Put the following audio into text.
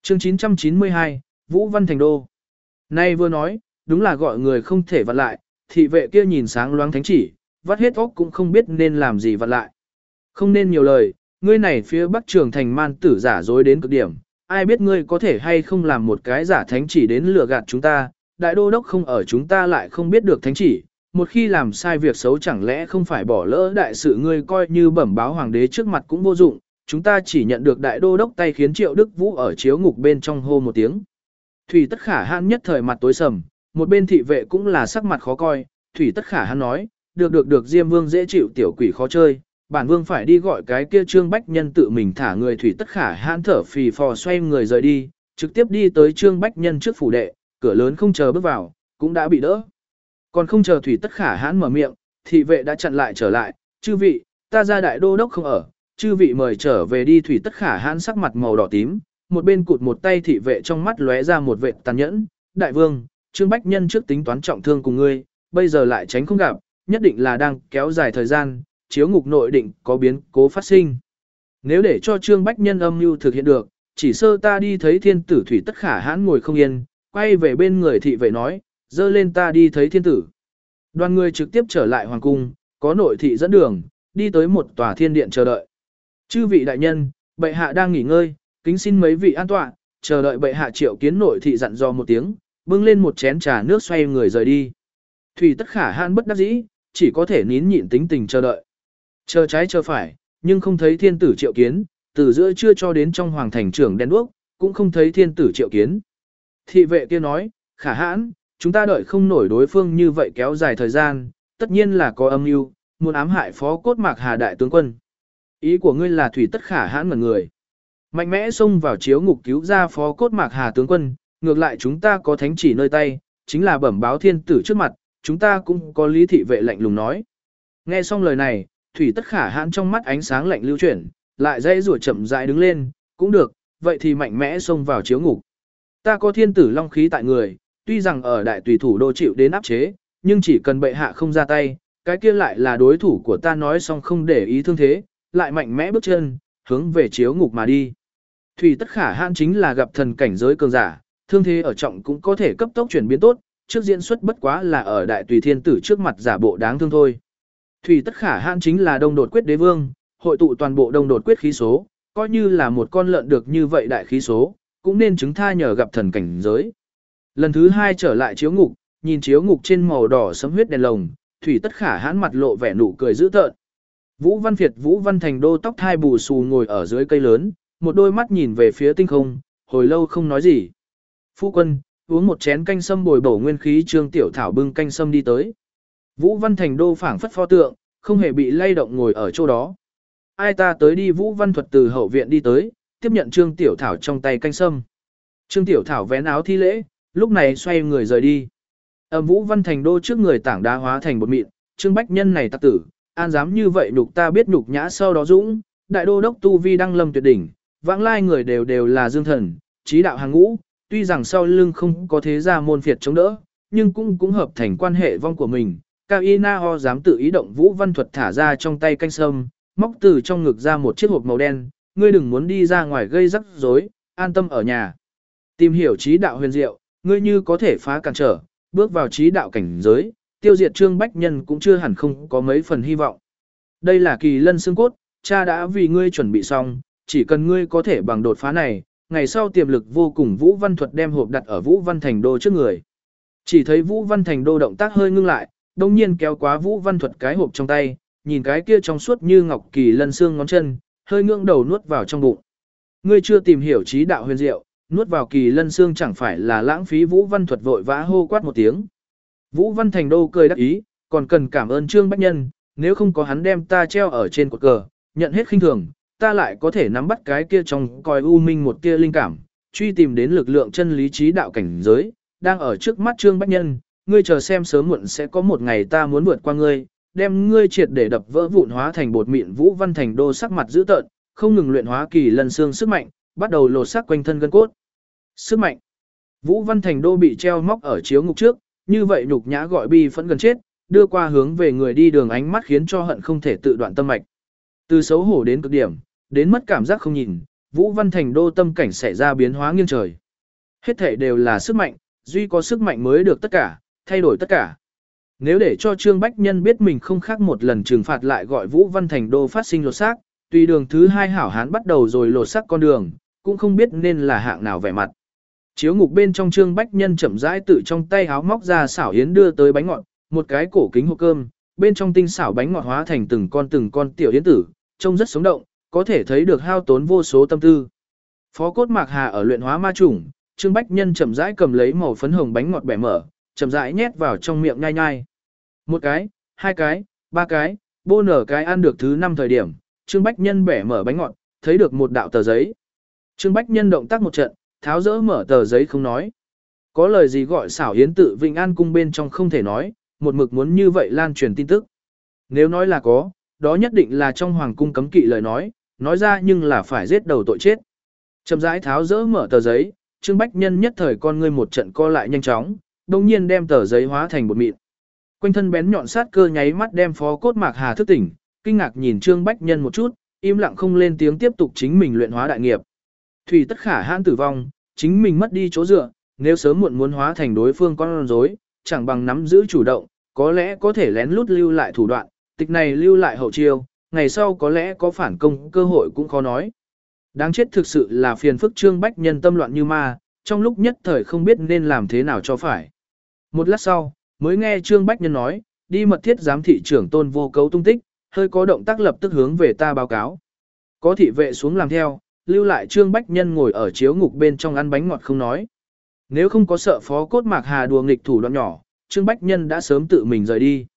Chương 992, Vũ Văn Thành Đô. Nay vừa nói, đúng là gọi người không thể vặn lại, thị vệ kia nhìn sáng loáng thánh chỉ, vắt hết óc cũng không biết nên làm gì vặn lại. Không nên nhiều lời, ngươi này phía Bắc Trường Thành man tử giả dối đến cực điểm, ai biết ngươi có thể hay không làm một cái giả thánh chỉ đến lừa gạt chúng ta, đại đô đốc không ở chúng ta lại không biết được thánh chỉ, một khi làm sai việc xấu chẳng lẽ không phải bỏ lỡ đại sự ngươi coi như bẩm báo hoàng đế trước mặt cũng vô dụng, chúng ta chỉ nhận được đại đô đốc tay khiến Triệu Đức Vũ ở chiếu ngục bên trong hô một tiếng. Thủy Tất Khả Hãn nhất thời mặt tối sầm, một bên thị vệ cũng là sắc mặt khó coi, Thủy Tất Khả Hãn nói, được Diêm Vương dễ chịu tiểu quỷ khó chơi, bản vương phải đi gọi cái kia Trương Bách Nhân tự mình thả người. Thủy Tất Khả Hãn thở phì phò xoay người rời đi, trực tiếp đi tới Trương Bách Nhân trước phủ đệ, cửa lớn không chờ bước vào, cũng đã bị đỡ. Còn không chờ Thủy Tất Khả Hãn mở miệng, thị vệ đã chặn lại trở lại, chư vị, ta ra đại đô đốc không ở, chư vị mời trở về đi. Thủy Tất Khả Hãn sắc mặt màu đỏ tím, một bên cụt một tay thị vệ trong mắt lóe ra một vệt tàn nhẫn, đại vương, Trương Bách Nhân trước tính toán trọng thương cùng ngươi, bây giờ lại tránh không gặp, nhất định là đang kéo dài thời gian, chiếu ngục nội định có biến cố phát sinh. Nếu để cho Trương Bách Nhân âm mưu thực hiện được, chỉ sơ ta đi thấy thiên tử. Thủy Tất Khả Hãn ngồi không yên, quay về bên người thị vệ nói, dơ lên ta đi thấy thiên tử. Đoàn người trực tiếp trở lại hoàng cung, có nội thị dẫn đường, đi tới một tòa thiên điện chờ đợi. Chư vị đại nhân, bệ hạ đang nghỉ ngơi, kính xin mấy vị an tọa, chờ đợi bệ hạ triệu kiến. Nội thị dặn dò một tiếng, bưng lên một chén trà nước xoay người rời đi. Thủy Tất Khả Hãn bất đắc dĩ, chỉ có thể nín nhịn tính tình chờ đợi. Chờ trái chờ phải, nhưng không thấy thiên tử triệu kiến, từ giữa trưa cho đến trong hoàng thành trưởng đen đuốc, cũng không thấy thiên tử triệu kiến. Thị vệ kia nói, Khả Hãn, chúng ta đợi không nổi đối phương như vậy kéo dài thời gian, tất nhiên là có âm mưu, muốn ám hại Phó Cốt Mạc Hà đại tướng quân. Ý của ngươi là Thủy Tất Khả Hãn ngẩn người. Mạnh mẽ xông vào chiếu ngục cứu ra Phó Cốt Mạc Hà tướng quân, ngược lại chúng ta có thánh chỉ nơi tay, chính là bẩm báo thiên tử trước mặt, chúng ta cũng có lý. Thị vệ lạnh lùng nói. Nghe xong lời này, Thủy Tất Khả Hãn trong mắt ánh sáng lạnh lưu chuyển, lại dây rủa chậm rãi đứng lên, cũng được, vậy thì mạnh mẽ xông vào chiếu ngục. Ta có thiên tử long khí tại người, tuy rằng ở đại tùy thủ đô chịu đến áp chế, nhưng chỉ cần bệ hạ không ra tay, cái kia lại là đối thủ của ta. Nói xong không để ý thương thế, lại mạnh mẽ bước chân, hướng về chiếu ngục mà đi. Thủy Tất Khả Hãn chính là gặp thần cảnh giới cường giả, thương thế ở trọng cũng có thể cấp tốc chuyển biến tốt, trước diễn xuất bất quá là ở đại tùy thiên tử trước mặt giả bộ đáng thương thôi. Thủy Tất Khả Hãn chính là Đông Đột Quyết đế vương, hội tụ toàn bộ Đông Đột Quyết khí số, coi như là một con lợn được như vậy đại khí số, cũng nên chứng tha nhờ gặp thần cảnh giới. Lần thứ hai trở lại chiếu ngục, nhìn chiếu ngục trên màu đỏ sẫm huyết đèn lồng, Thủy Tất Khả Hãn mặt lộ vẻ nụ cười dữ tợn. Vũ Văn Việt Vũ Văn Thành Đô tóc thai bù xù ngồi ở dưới cây lớn, một đôi mắt nhìn về phía tinh không, hồi lâu không nói gì. Phu quân, uống một chén canh sâm bồi bổ nguyên khí. Trương Tiểu Thảo bưng canh sâm đi tới. Vũ Văn Thành Đô phảng phất pho tượng, không hề bị lay động ngồi ở chỗ đó. Ai ta tới đi. Vũ Văn Thuật từ hậu viện đi tới, tiếp nhận Trương Tiểu Thảo trong tay canh sâm. Trương Tiểu Thảo vén áo thi lễ, lúc này xoay người rời đi. Vũ Văn Thành Đô trước người tảng đá hóa thành bột mịn, Trương Bách Nhân này tặc tử, an dám như vậy nhục ta biết nhục nhã. Sau đó dũng, đại đô đốc tu vi đăng lâm tuyệt đỉnh, vãng lai người đều là dương thần, trí đạo hàng ngũ, tuy rằng sau lưng không có thế gia môn phiệt chống đỡ, nhưng cũng hợp thành quan hệ vong của mình. Cao Y Na Ho dám tự ý động. Vũ Văn Thuật thả ra trong tay canh sâm, móc từ trong ngực ra một chiếc hộp màu đen, ngươi đừng muốn đi ra ngoài gây rắc rối, an tâm ở nhà. Tìm hiểu trí đạo huyền diệu, ngươi như có thể phá cản trở, bước vào trí đạo cảnh giới, tiêu diệt Trương Bách Nhân cũng chưa hẳn không có mấy phần hy vọng. Đây là kỳ lân xương cốt, cha đã vì ngươi chuẩn bị xong, chỉ cần ngươi có thể bằng đột phá này, ngày sau tiềm lực vô cùng. Vũ Văn Thuật đem hộp đặt ở Vũ Văn Thành Đô trước người. Chỉ thấy Vũ Văn Thành Đô động tác hơi ngưng lại, đồng nhiên kéo quá Vũ Văn Thuật cái hộp trong tay, nhìn cái kia trong suốt như ngọc kỳ lân xương ngón chân, hơi ngưỡng đầu nuốt vào trong bụng. Ngươi chưa tìm hiểu trí đạo huyền diệu, nuốt vào kỳ lân xương chẳng phải là lãng phí. Vũ Văn Thuật vội vã hô quát một tiếng. Vũ Văn Thành Đô cười đắc ý, còn cần cảm ơn Trương Bách Nhân, nếu không có hắn đem ta treo ở trên cột cờ, nhận hết khinh thường, ta lại có thể nắm bắt cái kia trong coi u minh một tia linh cảm, truy tìm đến lực lượng chân lý trí đạo cảnh giới, đang ở trước mắt Trương Bách Nhân, ngươi chờ xem sớm muộn sẽ có một ngày ta muốn vượt qua ngươi, đem ngươi triệt để đập vỡ vụn hóa thành bột mịn. Vũ Văn Thành Đô sắc mặt dữ tợn, không ngừng luyện hóa kỳ lân xương sức mạnh, bắt đầu lột xác quanh thân gân cốt. Sức mạnh. Vũ Văn Thành Đô bị treo móc ở chiếu ngục trước, như vậy nhục nhã gọi bi phẫn gần chết, đưa qua hướng về người đi đường ánh mắt khiến cho hận không thể tự đoạn tâm mạch. Từ xấu hổ đến cực điểm, đến mất cảm giác không nhìn, Vũ Văn Thành Đô tâm cảnh xảy ra biến hóa nghiêng trời. Hết thể đều là sức mạnh, duy có sức mạnh mới được tất cả, thay đổi tất cả. Nếu để cho Trương Bách Nhân biết mình không khác một lần trừng phạt lại gọi Vũ Văn Thành Đô phát sinh lột xác, tùy đường thứ hai hảo hán bắt đầu rồi lột xác con đường, cũng không biết nên là hạng nào vẻ mặt. Chiếu ngục bên trong Trương Bách Nhân chậm rãi tự trong tay háo móc ra xảo yến đưa tới bánh ngọt, một cái cổ kính hộp cơm, bên trong tinh xảo bánh ngọt hóa thành từng con tiểu yến tử, trông rất sống động, có thể thấy được hao tốn vô số tâm tư. Phó Cốt Mạc Hà ở luyện hóa ma chủng, Trương Bách Nhân chậm rãi cầm lấy màu phấn hồng bánh ngọt bẻ mở, chậm rãi nhét vào trong miệng nhai nhai. Một cái, hai cái, ba cái, bô nở cái ăn được thứ 5 thời điểm, Trương Bách Nhân bẻ mở bánh ngọt, thấy được một đạo tờ giấy. Trương Bách Nhân động tác một trận, tháo dỡ mở tờ giấy không nói. Có lời gì gọi xảo yến tự Vịnh An cung bên trong không thể nói, một mực muốn như vậy lan truyền tin tức. Nếu nói là có, đó nhất định là trong hoàng cung cấm kỵ lời nói ra nhưng là phải giết đầu tội chết. Chậm rãi tháo dỡ mở tờ giấy, Trương Bách Nhân nhất thời con ngươi một trận co lại nhanh chóng, đồng nhiên đem tờ giấy hóa thành bột mịn. Quanh thân bén nhọn sát cơ nháy mắt đem Phó Cốt Mạc Hà thức tỉnh, kinh ngạc nhìn Trương Bách Nhân một chút, im lặng không lên tiếng tiếp tục chính mình luyện hóa đại nghiệp. Thủy tất khả hãn tử vong, chính mình mất đi chỗ dựa, nếu sớm muộn muốn hóa thành đối phương con rối, chẳng bằng nắm giữ chủ động, có lẽ có thể lén lút lưu lại thủ đoạn, tịch này lưu lại hậu chiêu, ngày sau có lẽ có phản công cơ hội cũng khó nói. Đáng chết thực sự là phiền phức Trương Bách Nhân tâm loạn như ma, trong lúc nhất thời không biết nên làm thế nào cho phải. Một lát sau, mới nghe Trương Bách Nhân nói, đi mật thiết giám thị trưởng Tôn Vô Cấu tung tích, hơi có động tác lập tức hướng về ta báo cáo. Có thị vệ xuống làm theo, lưu lại Trương Bách Nhân ngồi ở chiếu ngục bên trong ăn bánh ngọt không nói. Nếu không có sợ Phó Cốt Mạc Hà đùa nghịch thủ đoạn nhỏ, Trương Bách Nhân đã sớm tự mình rời đi.